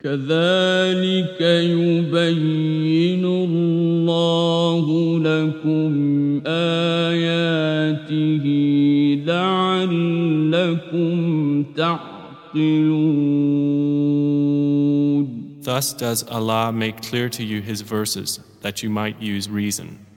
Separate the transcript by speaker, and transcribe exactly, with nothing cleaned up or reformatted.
Speaker 1: كذلك يبين الله لكم آياته لعلكم تعقلون.
Speaker 2: Thus does Allah make clear to you His verses, that you might use reason.